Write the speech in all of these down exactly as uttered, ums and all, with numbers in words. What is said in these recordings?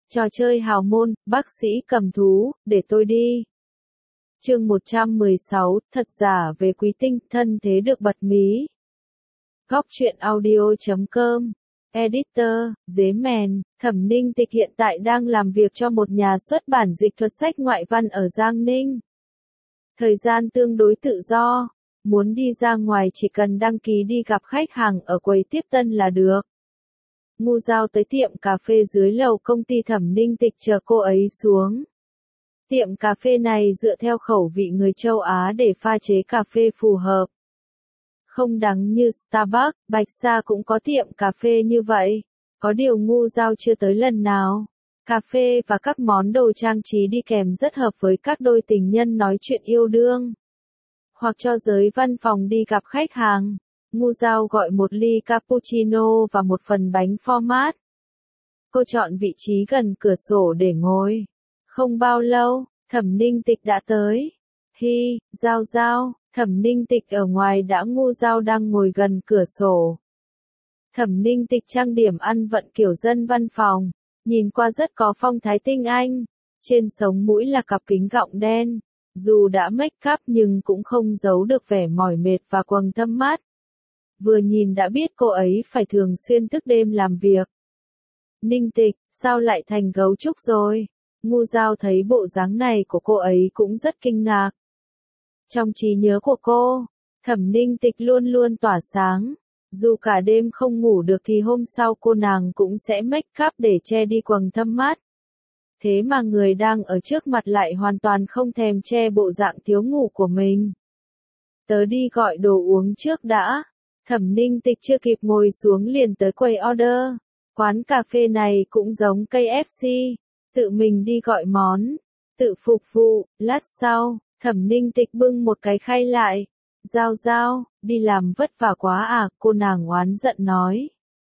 Trò chơi hào môn, bác sĩ cầm thú, để tôi đi. Chương một trăm mười sáu, thật giả về Quý Tinh, thân thế được bật mí. Góc truyện audio chấm com. Editor, Dế Mèn, Thẩm Ninh Tịch hiện tại đang làm việc cho một nhà xuất bản dịch thuật sách ngoại văn ở Giang Ninh. Thời gian tương đối tự do, muốn đi ra ngoài chỉ cần đăng ký đi gặp khách hàng ở quầy tiếp tân là được. Ngu Giao tới tiệm cà phê dưới lầu công ty Thẩm Ninh Tịch chờ cô ấy xuống. Tiệm cà phê này dựa theo khẩu vị người châu Á để pha chế cà phê phù hợp. Không đắng như Starbucks, Bạch Sa cũng có tiệm cà phê như vậy. Có điều Ngu Giao chưa tới lần nào. Cà phê và các món đồ trang trí đi kèm rất hợp với các đôi tình nhân nói chuyện yêu đương. Hoặc cho giới văn phòng đi gặp khách hàng. Ngu Giao gọi một ly cappuccino và một phần bánh format. Cô chọn vị trí gần cửa sổ để ngồi. Không bao lâu, Thẩm Ninh Tịch đã tới. Hi, Giao Giao, Thẩm Ninh Tịch ở ngoài đã Ngu Giao đang ngồi gần cửa sổ. Thẩm Ninh Tịch trang điểm ăn vận kiểu dân văn phòng, nhìn qua rất có phong thái tinh anh. Trên sống mũi là cặp kính gọng đen. Dù đã make up nhưng cũng không giấu được vẻ mỏi mệt và quầng thâm mắt. Vừa nhìn đã biết cô ấy phải thường xuyên thức đêm làm việc. Ninh Tịch, sao lại thành gấu trúc rồi? Ngu Giao thấy bộ dáng này của cô ấy cũng rất kinh ngạc. Trong trí nhớ của cô, Thẩm Ninh Tịch luôn luôn tỏa sáng. Dù cả đêm không ngủ được thì hôm sau cô nàng cũng sẽ make up để che đi quầng thâm mắt. Thế mà người đang ở trước mặt lại hoàn toàn không thèm che bộ dạng thiếu ngủ của mình. Tớ đi gọi đồ uống trước đã. Thẩm Ninh Tịch chưa kịp ngồi xuống liền tới quầy order. Quán cà phê này cũng giống ca ép xê. Tự mình đi gọi món. Tự phục vụ. Lát sau, Thẩm Ninh Tịch bưng một cái khay lại. Giao Giao, đi làm vất vả quá à, cô nàng oán giận nói.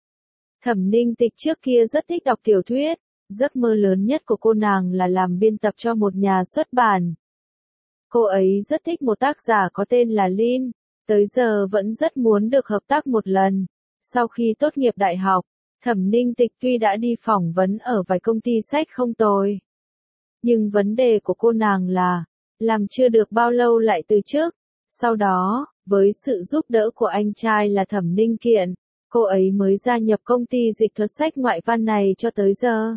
Thẩm Ninh Tịch trước kia rất thích đọc tiểu thuyết. Giấc mơ lớn nhất của cô nàng là làm biên tập cho một nhà xuất bản. Cô ấy rất thích một tác giả có tên là Lin. Tới giờ vẫn rất muốn được hợp tác một lần. Sau khi tốt nghiệp đại học, Thẩm Ninh Tịch tuy đã đi phỏng vấn ở vài công ty sách không tồi. Nhưng vấn đề của cô nàng là, làm chưa được bao lâu lại từ chức. Sau đó, với sự giúp đỡ của anh trai là Thẩm Ninh Kiện, cô ấy mới gia nhập công ty dịch thuật sách ngoại văn này cho tới giờ.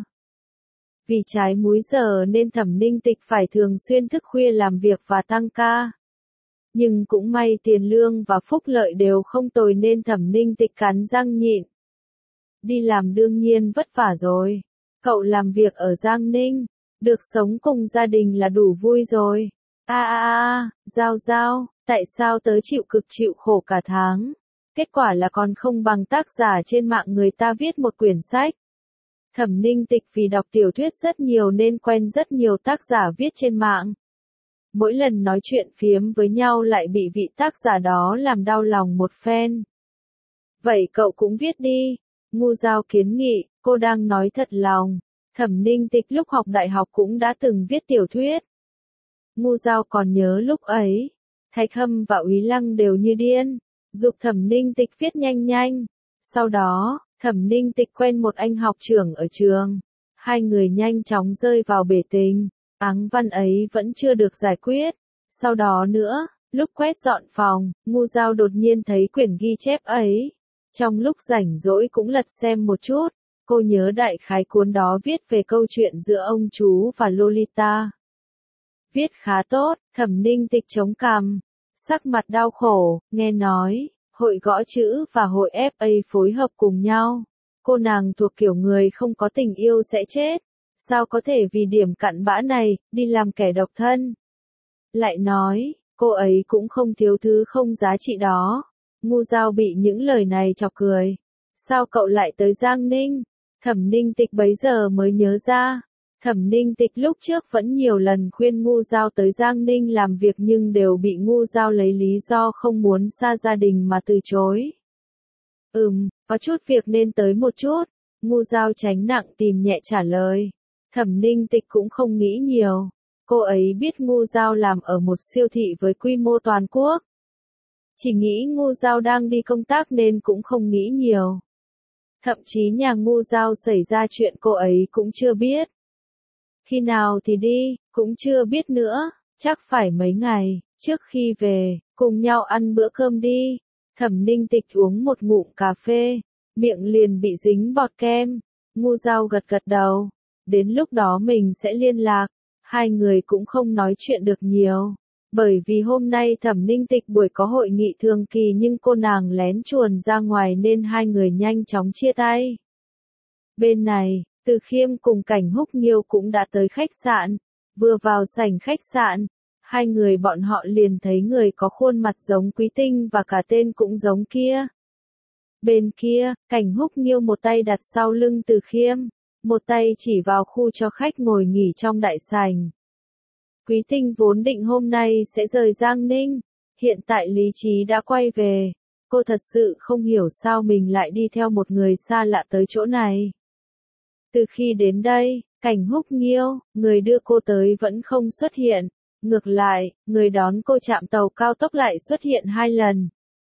Vì trái múi giờ nên Thẩm Ninh Tịch phải thường xuyên thức khuya làm việc và tăng ca. Nhưng cũng may tiền lương và phúc lợi đều không tồi nên Thẩm Ninh Tịch cắn răng nhịn. Đi làm đương nhiên vất vả rồi. Cậu làm việc ở Giang Ninh, được sống cùng gia đình là đủ vui rồi. A a a, Giao Giao, tại sao tớ chịu cực chịu khổ cả tháng? Kết quả là còn không bằng tác giả trên mạng người ta viết một quyển sách. Thẩm Ninh Tịch vì đọc tiểu thuyết rất nhiều nên quen rất nhiều tác giả viết trên mạng. Mỗi lần nói chuyện phiếm với nhau lại bị vị tác giả đó làm đau lòng một phen. Vậy cậu cũng viết đi. Ngu Giao kiến nghị, cô đang nói thật lòng. Thẩm Ninh Tịch lúc học đại học cũng đã từng viết tiểu thuyết. Ngu Giao còn nhớ lúc ấy, Thạch Hâm và Úy Lăng đều như điên, giục Thẩm Ninh Tịch viết nhanh nhanh. Sau đó, Thẩm Ninh Tịch quen một anh học trưởng ở trường. Hai người nhanh chóng rơi vào bể tình. Áng văn ấy vẫn chưa được giải quyết. Sau đó nữa, lúc quét dọn phòng, Ngu Giao đột nhiên thấy quyển ghi chép ấy. Trong lúc rảnh rỗi cũng lật xem một chút. Cô nhớ đại khái cuốn đó viết về câu chuyện giữa ông chú và Lolita. Viết khá tốt, Thẩm Ninh Tịch chống cằm. Sắc mặt đau khổ, nghe nói, hội gõ chữ và hội ép a phối hợp cùng nhau. Cô nàng thuộc kiểu người không có tình yêu sẽ chết. Sao có thể vì điểm cặn bã này, đi làm kẻ độc thân? Lại nói, cô ấy cũng không thiếu thứ không giá trị đó. Ngu Giao bị những lời này chọc cười. Sao cậu lại tới Giang Ninh? Thẩm Ninh Tịch bấy giờ mới nhớ ra. Thẩm Ninh Tịch lúc trước vẫn nhiều lần khuyên Ngu Giao tới Giang Ninh làm việc nhưng đều bị Ngu Giao lấy lý do không muốn xa gia đình mà từ chối. Ừm, có chút việc nên tới một chút. Ngu Giao tránh nặng tìm nhẹ trả lời. Thẩm Ninh Tịch cũng không nghĩ nhiều. Cô ấy biết Ngu Giao làm ở một siêu thị với quy mô toàn quốc. Chỉ nghĩ Ngu Giao đang đi công tác nên cũng không nghĩ nhiều. Thậm chí nhà ngu giao xảy ra chuyện cô ấy cũng chưa biết. Khi nào thì đi, cũng chưa biết nữa, chắc phải mấy ngày, trước khi về, cùng nhau ăn bữa cơm đi. Thẩm Ninh Tịch uống một ngụm cà phê, miệng liền bị dính bọt kem. Ngu giao gật gật đầu, đến lúc đó mình sẽ liên lạc. Hai người cũng không nói chuyện được nhiều, bởi vì hôm nay Thẩm Ninh Tịch buổi có hội nghị thường kỳ nhưng cô nàng lén chuồn ra ngoài nên hai người nhanh chóng chia tay. Bên này, Từ Khiêm cùng Cảnh Húc Nghiêu cũng đã tới khách sạn, vừa vào sảnh khách sạn, hai người bọn họ liền thấy người có khuôn mặt giống Quý Tinh và cả tên cũng giống kia. Bên kia, Cảnh Húc Nghiêu một tay đặt sau lưng Từ Khiêm, một tay chỉ vào khu cho khách ngồi nghỉ trong đại sảnh. Quý Tinh vốn định hôm nay sẽ rời Giang Ninh, hiện tại lý trí đã quay về, cô thật sự không hiểu sao mình lại đi theo một người xa lạ tới chỗ này. Từ khi đến đây, Cảnh Húc Nghiêu, người đưa cô tới vẫn không xuất hiện, ngược lại, người đón cô chạm tàu cao tốc lại xuất hiện hai lần.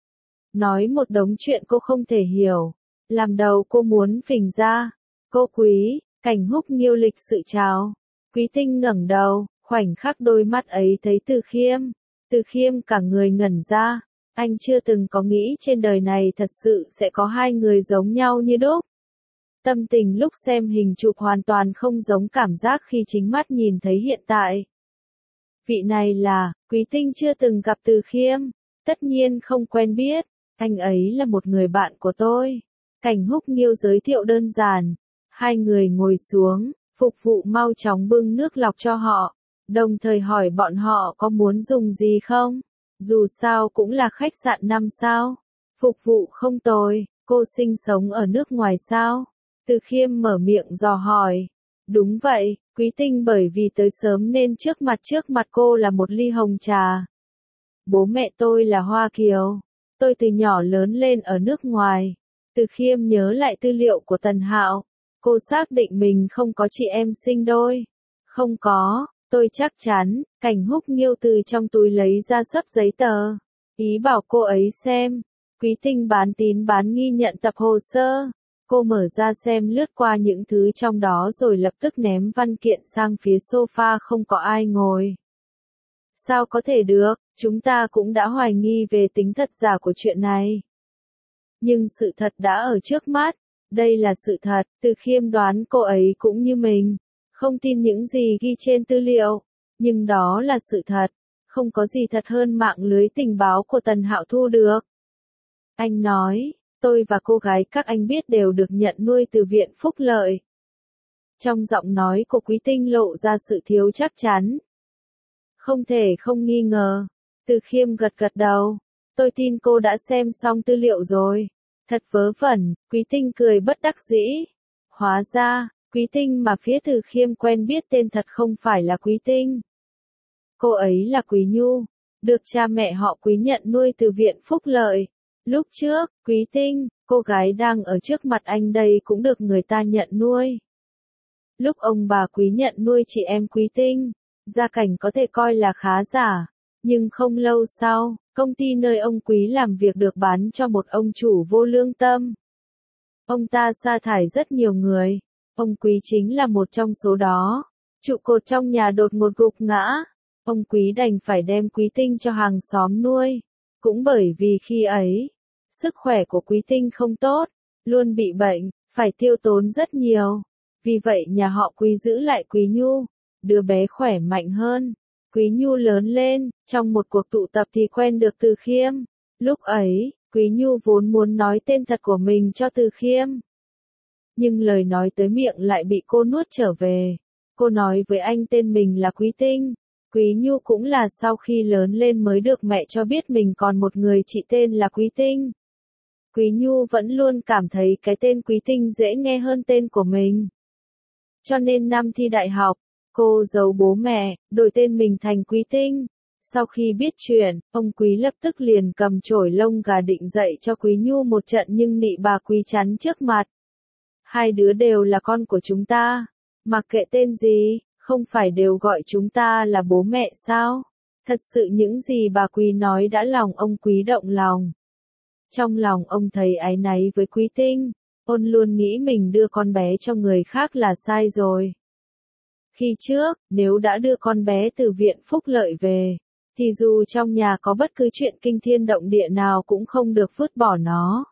Nói một đống chuyện cô không thể hiểu, làm đầu cô muốn phình ra. Cô Quý, Cảnh Húc Nghiêu lịch sự chào. Quý Tinh ngẩng đầu, khoảnh khắc đôi mắt ấy thấy Từ Khiêm. Từ Khiêm cả người ngẩn ra, anh chưa từng có nghĩ trên đời này thật sự sẽ có hai người giống nhau như đúc. Tâm tình lúc xem hình chụp hoàn toàn không giống cảm giác khi chính mắt nhìn thấy hiện tại. Vị này là, Quý Tinh chưa từng gặp Từ Khiêm, tất nhiên không quen biết, anh ấy là một người bạn của tôi. Cảnh Húc Nghiêu giới thiệu đơn giản, hai người ngồi xuống, phục vụ mau chóng bưng nước lọc cho họ, đồng thời hỏi bọn họ có muốn dùng gì không, dù sao cũng là khách sạn năm sao, phục vụ không tồi, cô sinh sống ở nước ngoài sao? Từ Khiêm mở miệng dò hỏi. Đúng vậy, Quý Tinh bởi vì tới sớm nên trước mặt trước mặt cô là một ly hồng trà. Bố mẹ tôi là Hoa Kiều, tôi từ nhỏ lớn lên ở nước ngoài. Từ Khiêm nhớ lại tư liệu của Tần Hạo, cô xác định mình không có chị em sinh đôi. Không có, tôi chắc chắn. Cảnh Húc Nghiêu từ trong túi lấy ra sấp giấy tờ, ý bảo cô ấy xem. Quý Tinh bán tín bán nghi nhận tập hồ sơ. Cô mở ra xem lướt qua những thứ trong đó rồi lập tức ném văn kiện sang phía sofa không có ai ngồi. Sao có thể được, chúng ta cũng đã hoài nghi về tính thật giả của chuyện này. Nhưng sự thật đã ở trước mắt, đây là sự thật, Từ Khiêm đoán cô ấy cũng như mình, không tin những gì ghi trên tư liệu, nhưng đó là sự thật, không có gì thật hơn mạng lưới tình báo của Tần Hạo thu được. Anh nói, tôi và cô gái các anh biết đều được nhận nuôi từ viện phúc lợi. Trong giọng nói của Quý Tinh lộ ra sự thiếu chắc chắn. Không thể không nghi ngờ. Từ Khiêm gật gật đầu. Tôi tin cô đã xem xong tư liệu rồi. Thật vớ vẩn, Quý Tinh cười bất đắc dĩ. Hóa ra, Quý Tinh mà phía Từ Khiêm quen biết tên thật không phải là Quý Tinh. Cô ấy là Quý Nhu, được cha mẹ họ Quý nhận nuôi từ viện phúc lợi. Lúc trước, Quý Tinh, cô gái đang ở trước mặt anh đây cũng được người ta nhận nuôi. Lúc ông bà Quý nhận nuôi chị em Quý Tinh, gia cảnh có thể coi là khá giả, nhưng không lâu sau, công ty nơi ông Quý làm việc được bán cho một ông chủ vô lương tâm. Ông ta sa thải rất nhiều người, ông Quý chính là một trong số đó. Trụ cột trong nhà đột ngột gục ngã, ông Quý đành phải đem Quý Tinh cho hàng xóm nuôi. Cũng bởi vì khi ấy, sức khỏe của Quý Tinh không tốt, luôn bị bệnh, phải tiêu tốn rất nhiều. Vì vậy nhà họ Quý giữ lại Quý Nhu, đứa bé khỏe mạnh hơn. Quý Nhu lớn lên, trong một cuộc tụ tập thì quen được Từ Khiêm. Lúc ấy, Quý Nhu vốn muốn nói tên thật của mình cho Từ Khiêm. Nhưng lời nói tới miệng lại bị cô nuốt trở về. Cô nói với anh tên mình là Quý Tinh. Quý Nhu cũng là sau khi lớn lên mới được mẹ cho biết mình còn một người chị tên là Quý Tinh. Quý Nhu vẫn luôn cảm thấy cái tên Quý Tinh dễ nghe hơn tên của mình. Cho nên năm thi đại học, cô giấu bố mẹ, đổi tên mình thành Quý Tinh. Sau khi biết chuyện, ông Quý lập tức liền cầm chổi lông gà định dạy cho Quý Nhu một trận nhưng nị bà Quý chắn trước mặt. Hai đứa đều là con của chúng ta, mặc kệ tên gì, không phải đều gọi chúng ta là bố mẹ sao? Thật sự những gì bà Quý nói đã lòng ông Quý động lòng. Trong lòng ông thấy áy náy với Quý Tinh, Ôn luôn nghĩ mình đưa con bé cho người khác là sai rồi. Khi trước, nếu đã đưa con bé từ viện phúc lợi về, thì dù trong nhà có bất cứ chuyện kinh thiên động địa nào cũng không được vứt bỏ nó.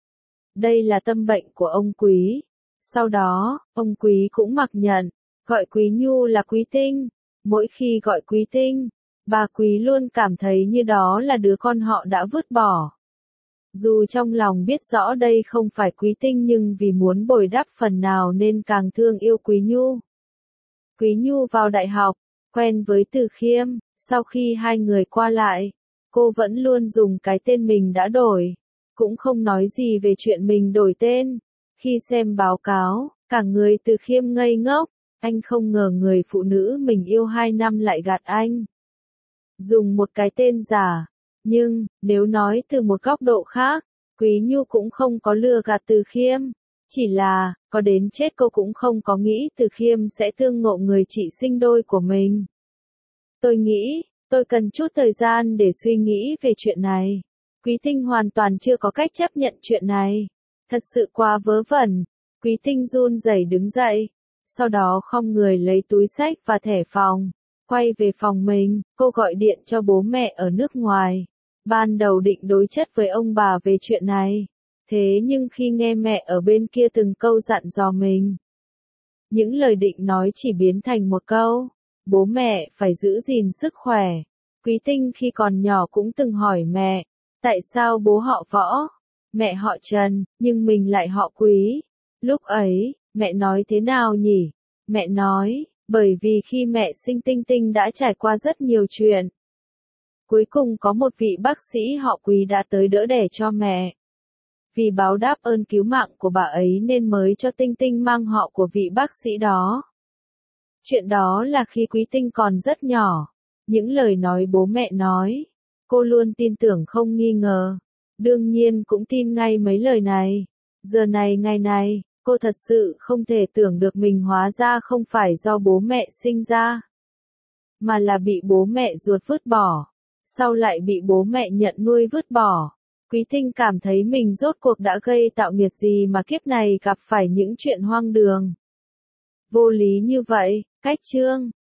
Đây là tâm bệnh của ông Quý. Sau đó, ông Quý cũng mặc nhận, gọi Quý Nhu là Quý Tinh. Mỗi khi gọi Quý Tinh, bà Quý luôn cảm thấy như đó là đứa con họ đã vứt bỏ. Dù trong lòng biết rõ đây không phải Quý Tinh nhưng vì muốn bồi đắp phần nào nên càng thương yêu Quý Nhu. Quý Nhu vào đại học, quen với Từ Khiêm, sau khi hai người qua lại, cô vẫn luôn dùng cái tên mình đã đổi, cũng không nói gì về chuyện mình đổi tên. Khi xem báo cáo, cả người Từ Khiêm ngây ngốc, anh không ngờ người phụ nữ mình yêu hai năm lại gạt anh. Dùng một cái tên giả, nhưng, nếu nói từ một góc độ khác, Quý Nhu cũng không có lừa gạt Từ Khiêm. Chỉ là, có đến chết cô cũng không có nghĩ Từ Khiêm sẽ thương ngộ người chị sinh đôi của mình. Tôi nghĩ, tôi cần chút thời gian để suy nghĩ về chuyện này. Quý Tinh hoàn toàn chưa có cách chấp nhận chuyện này. Thật sự quá vớ vẩn. Quý Tinh run rẩy đứng dậy. Sau đó khom người lấy túi xách và thẻ phòng. Quay về phòng mình, cô gọi điện cho bố mẹ ở nước ngoài. Ban đầu định đối chất với ông bà về chuyện này. Thế nhưng khi nghe mẹ ở bên kia từng câu dặn dò mình, những lời định nói chỉ biến thành một câu, bố mẹ phải giữ gìn sức khỏe. Quý Tinh khi còn nhỏ cũng từng hỏi mẹ, tại sao bố họ Võ, mẹ họ Trần, nhưng mình lại họ Quý. Lúc ấy, mẹ nói thế nào nhỉ? Mẹ nói, bởi vì khi mẹ sinh Tinh Tinh đã trải qua rất nhiều chuyện. Cuối cùng có một vị bác sĩ họ Quý đã tới đỡ đẻ cho mẹ. Vì báo đáp ơn cứu mạng của bà ấy nên mới cho Tinh Tinh mang họ của vị bác sĩ đó. Chuyện đó là khi Quý Tinh còn rất nhỏ. Những lời nói bố mẹ nói, cô luôn tin tưởng không nghi ngờ. Đương nhiên cũng tin ngay mấy lời này. Giờ này ngày này, cô thật sự không thể tưởng được mình hóa ra không phải do bố mẹ sinh ra, mà là bị bố mẹ ruột vứt bỏ. Sau lại bị bố mẹ nhận nuôi vứt bỏ. Quý Tinh cảm thấy mình rốt cuộc đã gây tạo nghiệt gì mà kiếp này gặp phải những chuyện hoang đường, vô lý như vậy. Cách chương